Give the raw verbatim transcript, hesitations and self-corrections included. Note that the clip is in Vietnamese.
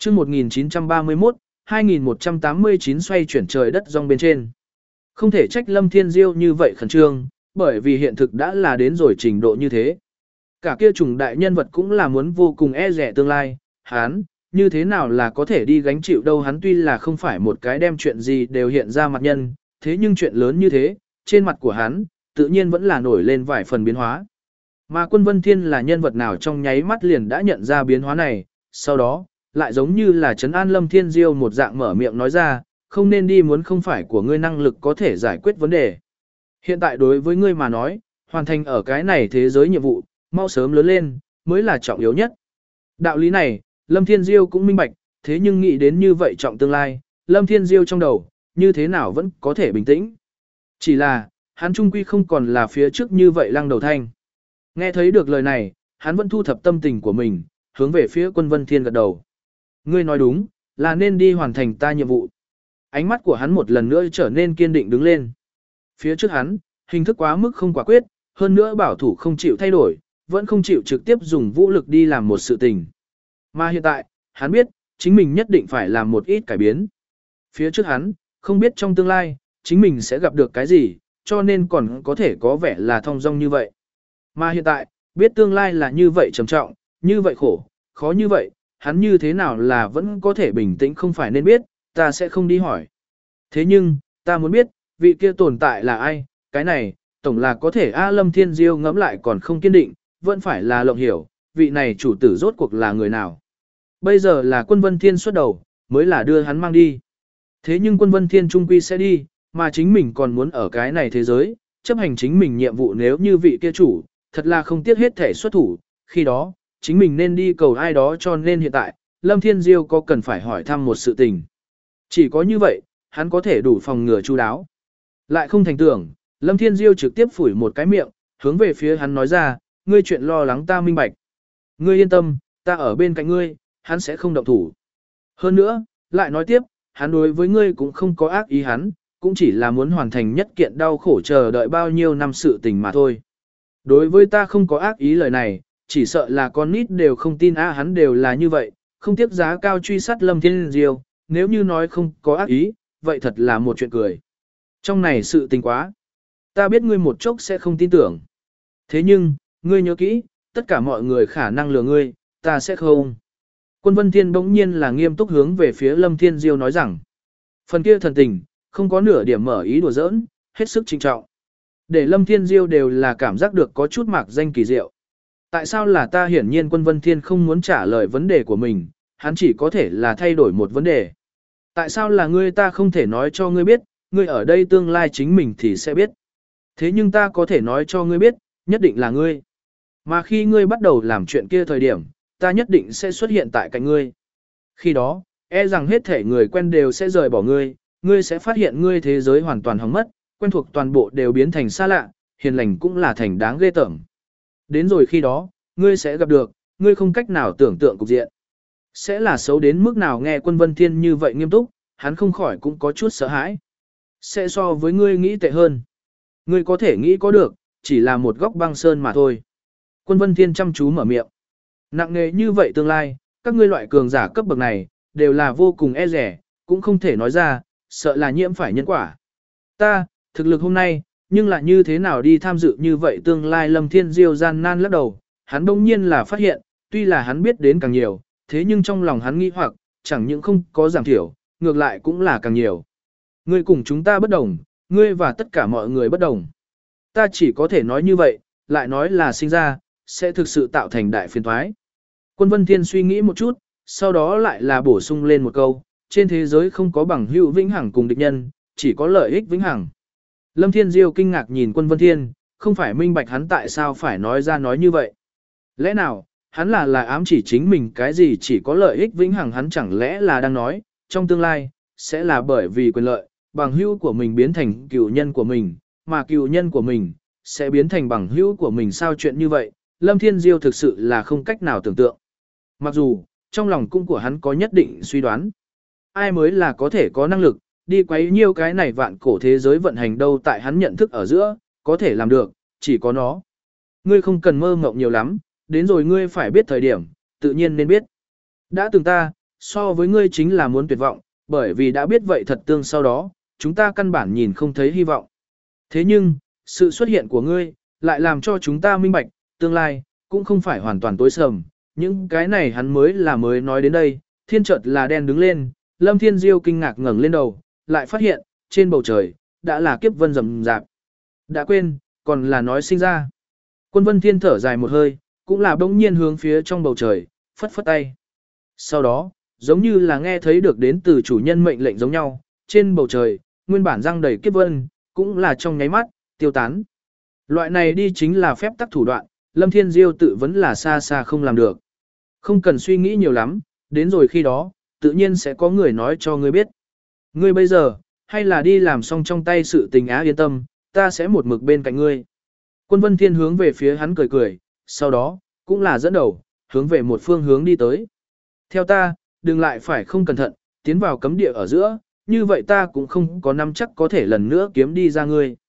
chương một nghìn chín trăm ba mươi mốt, hai nghìn một trăm tám mươi chín xoay chuyển trời đất rong bên trên. Không thể trách Lâm Thiên Diêu như vậy khẩn trương, bởi vì hiện thực đã là đến rồi trình độ như thế. Cả kia trùng đại nhân vật cũng là muốn vô cùng e rẻ tương lai, hắn, như thế nào là có thể đi gánh chịu đâu, hắn tuy là không phải một cái đem chuyện gì đều hiện ra mặt nhân, thế nhưng chuyện lớn như thế, trên mặt của hắn, tự nhiên vẫn là nổi lên vài phần biến hóa. Mà Quân Vân Thiên là nhân vật nào trong nháy mắt liền đã nhận ra biến hóa này, sau đó, lại giống như là trấn an Lâm Thiên Diêu một dạng mở miệng nói ra, không nên đi muốn không phải của ngươi năng lực có thể giải quyết vấn đề. Hiện tại đối với ngươi mà nói, hoàn thành ở cái này thế giới nhiệm vụ, mau sớm lớn lên, mới là trọng yếu nhất. Đạo lý này, Lâm Thiên Diêu cũng minh bạch, thế nhưng nghĩ đến như vậy trọng tương lai, Lâm Thiên Diêu trong đầu, như thế nào vẫn có thể bình tĩnh. Chỉ là, hắn trung quy không còn là phía trước như vậy lăng đầu thanh. Nghe thấy được lời này, hắn vẫn thu thập tâm tình của mình, hướng về phía Quân Vân Thiên gật đầu. Ngươi nói đúng, là nên đi hoàn thành ta nhiệm vụ. Ánh mắt của hắn một lần nữa trở nên kiên định đứng lên. Phía trước hắn, hình thức quá mức không quả quyết, hơn nữa bảo thủ không chịu thay đổi, vẫn không chịu trực tiếp dùng vũ lực đi làm một sự tình. Mà hiện tại, hắn biết, chính mình nhất định phải làm một ít cải biến. Phía trước hắn, không biết trong tương lai, chính mình sẽ gặp được cái gì, cho nên còn có thể có vẻ là thong dong như vậy. Mà hiện tại, biết tương lai là như vậy trầm trọng, như vậy khổ, khó như vậy, hắn như thế nào là vẫn có thể bình tĩnh không phải nên biết, ta sẽ không đi hỏi. Thế nhưng, ta muốn biết, vị kia tồn tại là ai, cái này, tổng là có thể A Lâm Thiên Diêu ngẫm lại còn không kiên định, vẫn phải là lộng hiểu, vị này chủ tử rốt cuộc là người nào. Bây giờ là Quân Vân Thiên xuất đầu, mới là đưa hắn mang đi. Thế nhưng Quân Vân Thiên trung quy sẽ đi, mà chính mình còn muốn ở cái này thế giới, chấp hành chính mình nhiệm vụ nếu như vị kia chủ, thật là không tiếc hết thể xuất thủ, khi đó, chính mình nên đi cầu ai đó cho nên hiện tại, Lâm Thiên Diêu có cần phải hỏi thăm một sự tình. Chỉ có như vậy, hắn có thể đủ phòng ngừa chu đáo. Lại không thành tưởng, Lâm Thiên Diêu trực tiếp phủi một cái miệng, hướng về phía hắn nói ra, ngươi chuyện lo lắng ta minh bạch. Ngươi yên tâm, ta ở bên cạnh ngươi, hắn sẽ không động thủ. Hơn nữa, lại nói tiếp, hắn đối với ngươi cũng không có ác ý hắn, cũng chỉ là muốn hoàn thành nhất kiện đau khổ chờ đợi bao nhiêu năm sự tình mà thôi. Đối với ta không có ác ý lời này, chỉ sợ là con nít đều không tin á hắn đều là như vậy, không tiếc giá cao truy sát Lâm Thiên Diêu, nếu như nói không có ác ý, vậy thật là một chuyện cười. Trong này sự tình quá. Ta biết ngươi một chốc sẽ không tin tưởng. Thế nhưng, ngươi nhớ kỹ, tất cả mọi người khả năng lừa ngươi, ta sẽ không. Quân Vân Thiên bỗng nhiên là nghiêm túc hướng về phía Lâm Thiên Diêu nói rằng, phần kia thần tình, không có nửa điểm mở ý đùa giỡn, hết sức trinh trọng. Để Lâm Thiên Diêu đều là cảm giác được có chút mạc danh kỳ diệu. Tại sao là ta hiển nhiên Quân Vân Thiên không muốn trả lời vấn đề của mình, hắn chỉ có thể là thay đổi một vấn đề. Tại sao là ngươi ta không thể nói cho ngươi biết, ngươi ở đây tương lai chính mình thì sẽ biết. Thế nhưng ta có thể nói cho ngươi biết, nhất định là ngươi. Mà khi ngươi bắt đầu làm chuyện kia thời điểm, ta nhất định sẽ xuất hiện tại cạnh ngươi. Khi đó, e rằng hết thể người quen đều sẽ rời bỏ ngươi, ngươi sẽ phát hiện ngươi thế giới hoàn toàn hỏng mất, quen thuộc toàn bộ đều biến thành xa lạ, hiền lành cũng là thành đáng ghê tởm. Đến rồi khi đó, ngươi sẽ gặp được, ngươi không cách nào tưởng tượng cục diện. Sẽ là xấu đến mức nào nghe Quân Vân Thiên như vậy nghiêm túc, hắn không khỏi cũng có chút sợ hãi. Sẽ so với ngươi nghĩ tệ hơn. Ngươi có thể nghĩ có được, chỉ là một góc băng sơn mà thôi. Quân Vân Thiên chăm chú mở miệng. Nặng nề như vậy tương lai, các ngươi loại cường giả cấp bậc này, đều là vô cùng e rẻ, cũng không thể nói ra, sợ là nhiễm phải nhân quả. Ta, thực lực hôm nay, nhưng lại như thế nào đi tham dự như vậy tương lai Lâm Thiên Diêu gian nan lắc đầu, hắn đông nhiên là phát hiện, tuy là hắn biết đến càng nhiều, thế nhưng trong lòng hắn nghi hoặc, chẳng những không có giảm thiểu, ngược lại cũng là càng nhiều. Ngươi cùng chúng ta bất đồng, ngươi và tất cả mọi người bất đồng. Ta chỉ có thể nói như vậy, lại nói là sinh ra, sẽ thực sự tạo thành đại phiền toái. Quân Vân Thiên suy nghĩ một chút, sau đó lại là bổ sung lên một câu, trên thế giới không có bằng hữu vĩnh hằng cùng địch nhân, chỉ có lợi ích vĩnh hằng. Lâm Thiên Diêu kinh ngạc nhìn Quân Vân Thiên, không phải minh bạch hắn tại sao phải nói ra nói như vậy. Lẽ nào, hắn là là ám chỉ chính mình cái gì chỉ có lợi ích vĩnh hằng hắn chẳng lẽ là đang nói, trong tương lai, sẽ là bởi vì quyền lợi, bằng hữu của mình biến thành cựu nhân của mình, mà cựu nhân của mình, sẽ biến thành bằng hữu của mình sao chuyện như vậy, Lâm Thiên Diêu thực sự là không cách nào tưởng tượng. Mặc dù, trong lòng cung của hắn có nhất định suy đoán, ai mới là có thể có năng lực, đi quấy nhiêu cái này vạn cổ thế giới vận hành đâu tại hắn nhận thức ở giữa, có thể làm được, chỉ có nó. Ngươi không cần mơ mộng nhiều lắm, đến rồi ngươi phải biết thời điểm, tự nhiên nên biết. Đã từng ta, so với ngươi chính là muốn tuyệt vọng, bởi vì đã biết vậy thật tương sau đó, chúng ta căn bản nhìn không thấy hy vọng. Thế nhưng, sự xuất hiện của ngươi, lại làm cho chúng ta minh bạch, tương lai, cũng không phải hoàn toàn tối sầm, những cái này hắn mới là mới nói đến đây, thiên chợt là đen đứng lên, Lâm Thiên Diêu kinh ngạc ngẩng lên đầu, lại phát hiện, trên bầu trời, đã là kiếp vân rầm rạp. Đã quên, còn là nói sinh ra. Quân Vân Thiên thở dài một hơi, cũng là bỗng nhiên hướng phía trong bầu trời, phất phất tay. Sau đó, giống như là nghe thấy được đến từ chủ nhân mệnh lệnh giống nhau, trên bầu trời, nguyên bản răng đầy kiếp vân, cũng là trong nháy mắt, tiêu tán. Loại này đi chính là phép tắc thủ đoạn, Lâm Thiên Diêu tự vẫn là xa xa không làm được. Không cần suy nghĩ nhiều lắm, đến rồi khi đó, tự nhiên sẽ có người nói cho ngươi biết. Ngươi bây giờ, hay là đi làm xong trong tay sự tình á yên tâm, ta sẽ một mực bên cạnh ngươi. Quân Vân Thiên hướng về phía hắn cười cười, sau đó, cũng là dẫn đầu, hướng về một phương hướng đi tới. Theo ta, đừng lại phải không cẩn thận, tiến vào cấm địa ở giữa, như vậy ta cũng không có nắm chắc có thể lần nữa kiếm đi ra ngươi.